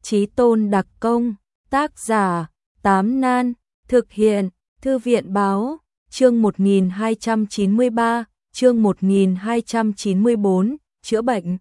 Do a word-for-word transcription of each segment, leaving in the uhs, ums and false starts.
Chí Tôn đặc công, tác giả, Tám Nan, thực hiện, Thư viện báo, chương một nghìn hai trăm chín mươi ba, chương một nghìn hai trăm chín mươi bốn, chữa bệnh.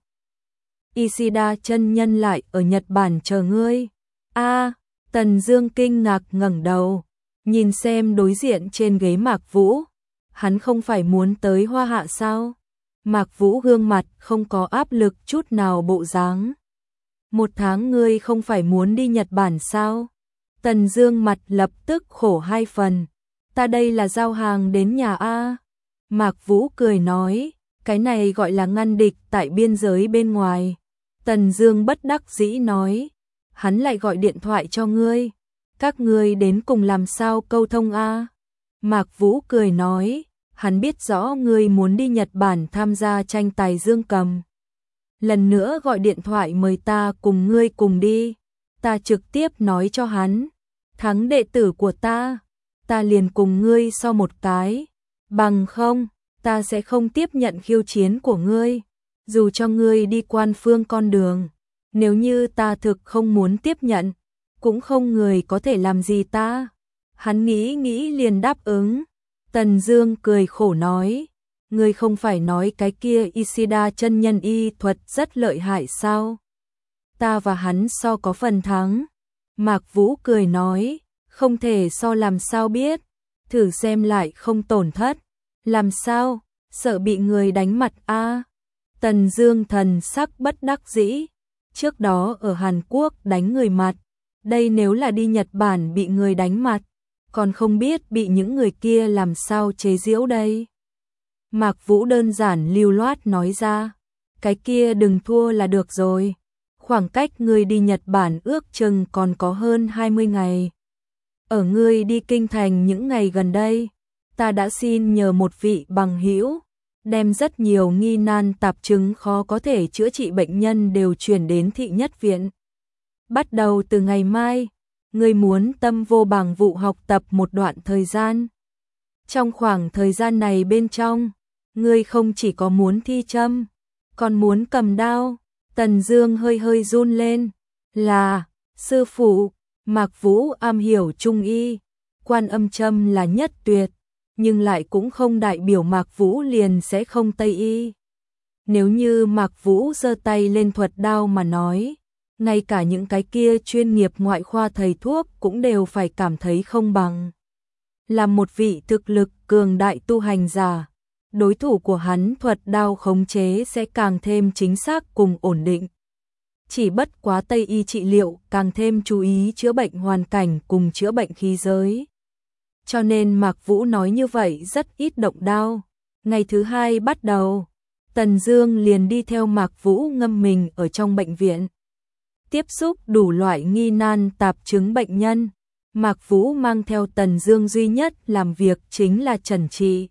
Ishida chân nhân lại ở Nhật Bản chờ ngươi. A, à, Tần Dương kinh ngạc ngẩng đầu, nhìn xem đối diện trên ghế Mạc Vũ. Hắn không phải muốn tới Hoa Hạ sao? Mạc Vũ gương mặt không có áp lực chút nào bộ dáng. Một tháng ngươi không phải muốn đi Nhật Bản sao? Tần Dương mặt lập tức khổ hai phần. Ta đây là giao hàng đến nhà A. Mạc Vũ cười nói, cái này gọi là ngăn địch tại biên giới bên ngoài. Tần Dương bất đắc dĩ nói, hắn lại gọi điện thoại cho ngươi. Các ngươi đến cùng làm sao câu thông A? Mạc Vũ cười nói, hắn biết rõ ngươi muốn đi Nhật Bản tham gia tranh tài dương cầm. Lần nữa gọi điện thoại mời ta cùng ngươi cùng đi. Ta trực tiếp nói cho hắn, thắng đệ tử của ta, ta liền cùng ngươi so một cái. Bằng không, ta sẽ không tiếp nhận khiêu chiến của ngươi. Dù cho ngươi đi quan phương con đường, nếu như ta thực không muốn tiếp nhận, cũng không người có thể làm gì ta. Hắn nghĩ nghĩ liền đáp ứng. Tần Dương cười khổ nói, ngươi không phải nói cái kia Ishida chân nhân y thuật rất lợi hại sao? Ta và hắn so có phần thắng. Mạc Vũ cười nói, không thể so làm sao biết, thử xem lại không tổn thất. Làm sao? Sợ bị người đánh mặt a? À? Tần Dương thần sắc bất đắc dĩ, trước đó ở Hàn Quốc đánh người mặt, đây nếu là đi Nhật Bản bị người đánh mặt, còn không biết bị những người kia làm sao chế giễu đây. Mạc Vũ đơn giản lưu loát nói ra, cái kia đừng thua là được rồi. Khoảng cách ngươi đi Nhật Bản ước chừng còn có hơn hai mươi ngày. Ở ngươi đi kinh thành những ngày gần đây, ta đã xin nhờ một vị bằng hữu, đem rất nhiều nghi nan tạp chứng khó có thể chữa trị bệnh nhân đều chuyển đến thị nhất viện. Bắt đầu từ ngày mai, ngươi muốn tâm vô bằng vụ học tập một đoạn thời gian. Trong khoảng thời gian này bên trong, ngươi không chỉ có muốn thi châm, còn muốn cầm đao. Tần Dương hơi hơi run lên, là, sư phụ. Mạc Vũ am hiểu trung y, Quan Âm châm là nhất tuyệt, nhưng lại cũng không đại biểu Mạc Vũ liền sẽ không tây y. Nếu như Mạc Vũ giơ tay lên thuật đao mà nói, ngay cả những cái kia chuyên nghiệp ngoại khoa thầy thuốc cũng đều phải cảm thấy không bằng. Là một vị thực lực cường đại tu hành giả, đối thủ của hắn thuật đao khống chế sẽ càng thêm chính xác cùng ổn định. Chỉ bất quá Tây y trị liệu càng thêm chú ý chữa bệnh hoàn cảnh cùng chữa bệnh khí giới. Cho nên Mạc Vũ nói như vậy rất ít động đao. Ngày thứ hai bắt đầu, Tần Dương liền đi theo Mạc Vũ ngâm mình ở trong bệnh viện. Tiếp xúc đủ loại nghi nan tạp chứng bệnh nhân. Mạc Vũ mang theo Tần Dương duy nhất làm việc chính là chẩn trị.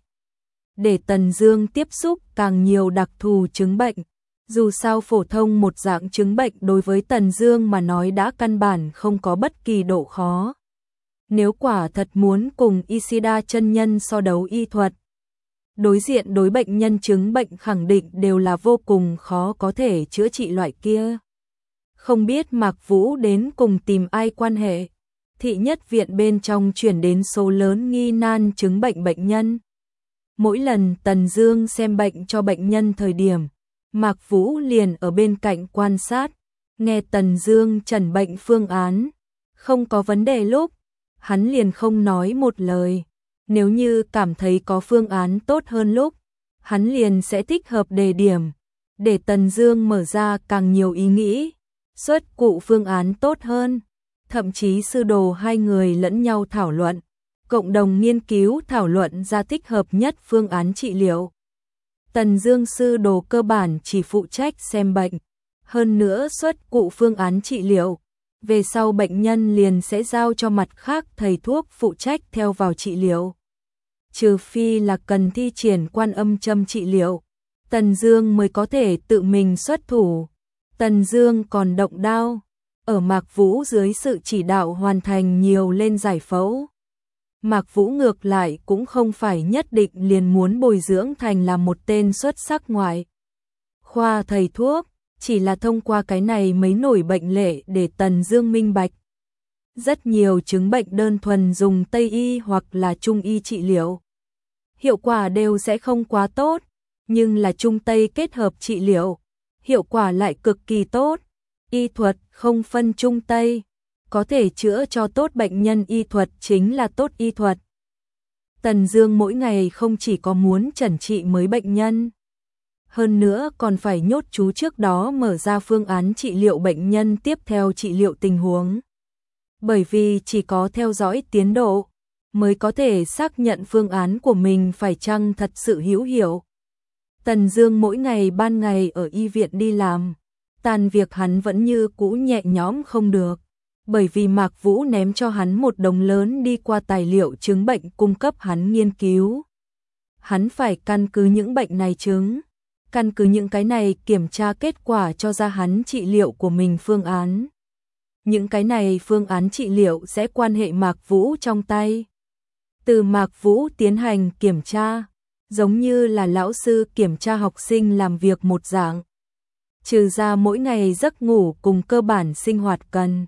Để Tần Dương tiếp xúc càng nhiều đặc thù chứng bệnh. Dù sao phổ thông một dạng chứng bệnh đối với Tần Dương mà nói đã căn bản không có bất kỳ độ khó. Nếu quả thật muốn cùng Ishida chân nhân so đấu y thuật, đối diện đối bệnh nhân chứng bệnh khẳng định đều là vô cùng khó có thể chữa trị loại kia. Không biết Mạc Vũ đến cùng tìm ai quan hệ, thị nhất viện bên trong chuyển đến số lớn nghi nan chứng bệnh bệnh nhân. Mỗi lần Tần Dương xem bệnh cho bệnh nhân thời điểm, Mạc Vũ liền ở bên cạnh quan sát, nghe Tần Dương chẩn bệnh phương án. Không có vấn đề lúc, hắn liền không nói một lời. Nếu như cảm thấy có phương án tốt hơn lúc, hắn liền sẽ thích hợp đề điểm, để Tần Dương mở ra càng nhiều ý nghĩ, xuất cụ phương án tốt hơn. Thậm chí sư đồ hai người lẫn nhau thảo luận, cộng đồng nghiên cứu thảo luận ra thích hợp nhất phương án trị liệu. Tần Dương sư đồ cơ bản chỉ phụ trách xem bệnh, hơn nữa xuất cụ phương án trị liệu. Về sau bệnh nhân liền sẽ giao cho mặt khác thầy thuốc phụ trách theo vào trị liệu. Trừ phi là cần thi triển Quan Âm châm trị liệu, Tần Dương mới có thể tự mình xuất thủ. Tần Dương còn động đao, ở Mạc Vũ dưới sự chỉ đạo hoàn thành nhiều lên giải phẫu. Mạc Vũ ngược lại cũng không phải nhất định liền muốn bồi dưỡng thành là một tên xuất sắc ngoại khoa thầy thuốc, Chỉ là thông qua cái này mới nổi bệnh lệ để Tần Dương minh bạch. Rất nhiều chứng bệnh đơn thuần dùng Tây y hoặc là Trung y trị liệu, hiệu quả đều sẽ không quá tốt, nhưng là Trung Tây kết hợp trị liệu, hiệu quả lại cực kỳ tốt. Y thuật không phân Trung Tây, có thể chữa cho tốt bệnh nhân, y thuật chính là tốt y thuật. Tần Dương mỗi ngày không chỉ có muốn chẩn trị mới bệnh nhân, hơn nữa còn phải nhốt chú trước đó mở ra phương án trị liệu bệnh nhân tiếp theo trị liệu tình huống. Bởi vì chỉ có theo dõi tiến độ mới có thể xác nhận phương án của mình phải chăng thật sự hữu hiệu. Tần Dương mỗi ngày ban ngày ở y viện đi làm, tan việc hắn vẫn như cũ nhẹ nhõm không được, bởi vì Mạc Vũ ném cho hắn một đống lớn đi qua tài liệu chứng bệnh cung cấp hắn nghiên cứu. Hắn phải căn cứ những bệnh này chứng, căn cứ những cái này kiểm tra kết quả cho ra hắn trị liệu của mình phương án. Những cái này phương án trị liệu sẽ quan hệ Mạc Vũ trong tay. Từ Mạc Vũ tiến hành kiểm tra, giống như là lão sư kiểm tra học sinh làm việc một dạng. Trừ ra mỗi ngày giấc ngủ cùng cơ bản sinh hoạt cần,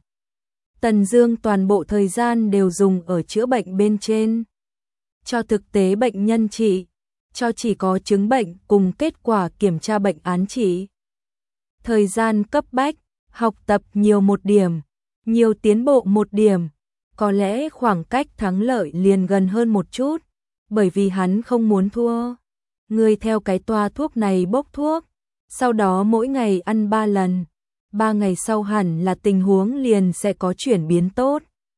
Tần Dương toàn bộ thời gian đều dùng ở chữa bệnh bên trên. Cho thực tế bệnh nhân trị, cho chỉ có chứng bệnh cùng kết quả kiểm tra bệnh án trị. Thời gian cấp bách, học tập nhiều một điểm, nhiều tiến bộ một điểm, có lẽ khoảng cách thắng lợi liền gần hơn một chút, bởi vì hắn không muốn thua. Người theo cái toa thuốc này bốc thuốc, sau đó mỗi ngày ăn ba lần, ba ngày sau hẳn là tình huống liền sẽ có chuyển biến tốt.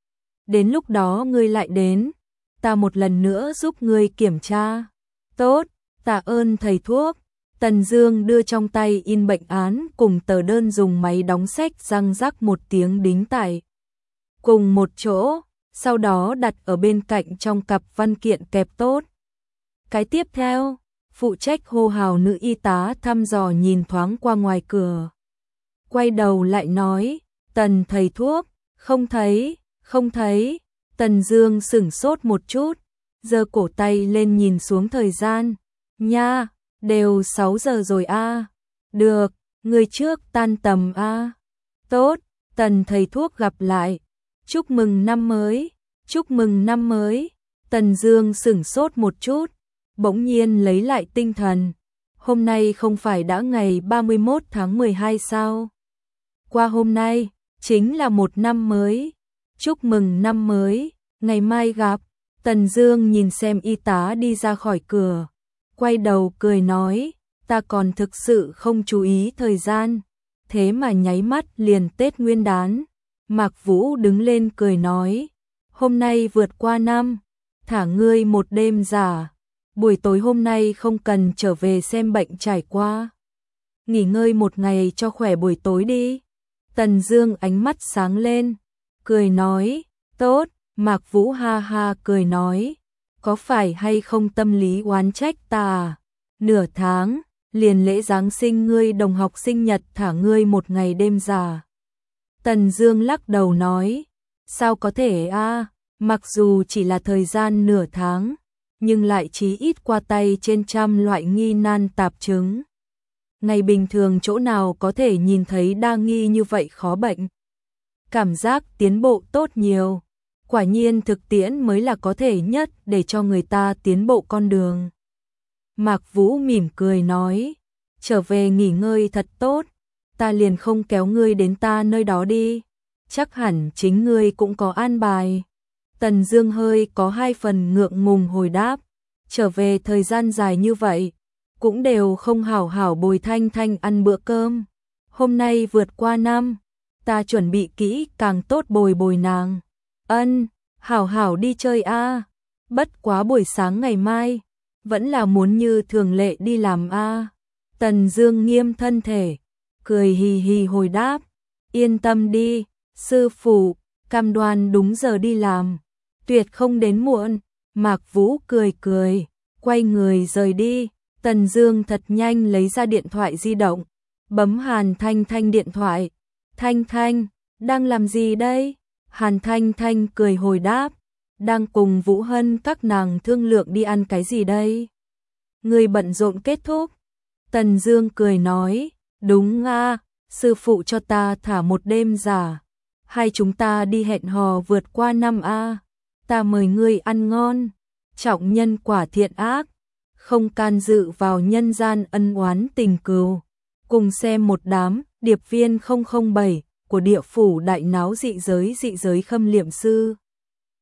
Đến lúc đó ngươi lại đến, ta một lần nữa giúp ngươi kiểm tra. Tốt, tạ ơn thầy thuốc. Tần Dương đưa trong tay in bệnh án cùng tờ đơn dùng máy đóng sách răng rắc một tiếng đính tại cùng một chỗ, sau đó đặt ở bên cạnh trong cặp văn kiện kẹp tốt. Cái tiếp theo, phụ trách hô hào nữ y tá thăm dò nhìn thoáng qua ngoài cửa. Quay đầu lại nói, Tần thầy thuốc, không thấy, không thấy. Tần Dương sửng sốt một chút, giơ cổ tay lên nhìn xuống thời gian. Nha, đều sáu giờ rồi a. À. Được, người trước tan tầm a. À. Tốt, Tần thầy thuốc gặp lại. Chúc mừng năm mới, chúc mừng năm mới. Tần Dương sửng sốt một chút, bỗng nhiên lấy lại tinh thần. Hôm nay không phải đã ngày ba mươi mốt tháng mười hai sao? Qua hôm nay, chính là một năm mới. Chúc mừng năm mới, ngày mai gặp. Tần Dương nhìn xem y tá đi ra khỏi cửa, quay đầu cười nói, ta còn thực sự không chú ý thời gian, thế mà nháy mắt liền Tết Nguyên đán. Mạc Vũ đứng lên cười nói, hôm nay vượt qua năm, thả ngươi một đêm giả, buổi tối hôm nay không cần trở về xem bệnh trải qua. Nghỉ ngơi một ngày cho khỏe buổi tối đi. Tần Dương ánh mắt sáng lên, cười nói, tốt. Mạc Vũ ha ha cười nói, có phải hay không tâm lý oán trách ta à? Nửa tháng, liền lễ Giáng sinh ngươi đồng học sinh nhật thả ngươi một ngày đêm giả. Tần Dương lắc đầu nói, sao có thể a? À? Mặc dù chỉ là thời gian nửa tháng, nhưng lại chí ít qua tay trên trăm loại nghi nan tạp chứng. Ngày bình thường chỗ nào có thể nhìn thấy đa nghi như vậy khó bệnh. Cảm giác tiến bộ tốt nhiều. Quả nhiên thực tiễn mới là có thể nhất để cho người ta tiến bộ con đường. Mạc Vũ mỉm cười nói, trở về nghỉ ngơi thật tốt, ta liền không kéo ngươi đến ta nơi đó đi, chắc hẳn chính ngươi cũng có an bài. Tần Dương hơi có hai phần ngượng ngùng hồi đáp, trở về thời gian dài như vậy, cũng đều không hảo hảo bồi Thanh Thanh ăn bữa cơm. Hôm nay vượt qua năm, ta chuẩn bị kỹ càng tốt bồi bồi nàng. Ân, hảo hảo đi chơi a. À. Bất quá buổi sáng ngày mai, vẫn là muốn như thường lệ đi làm a. À. Tần Dương nghiêm thân thể, cười hì hì hồi đáp, yên tâm đi, sư phụ, cam đoan đúng giờ đi làm, tuyệt không đến muộn. Mạc Vũ cười cười, quay người rời đi. Tần Dương thật nhanh lấy ra điện thoại di động, bấm Hàn Thanh Thanh điện thoại. Thanh Thanh, đang làm gì đây? Hàn Thanh Thanh cười hồi đáp, đang cùng Vũ Hân các nàng thương lượng đi ăn cái gì đây? Người bận rộn kết thúc. Tần Dương cười nói, đúng a, sư phụ cho ta thả một đêm giả, hai chúng ta đi hẹn hò vượt qua năm a, ta mời ngươi ăn ngon, trọng nhân quả thiện ác, không can dự vào nhân gian ân oán tình cừu. Cùng xem một đám điệp viên không không bảy của địa phủ đại náo dị giới dị giới khâm liệm sư.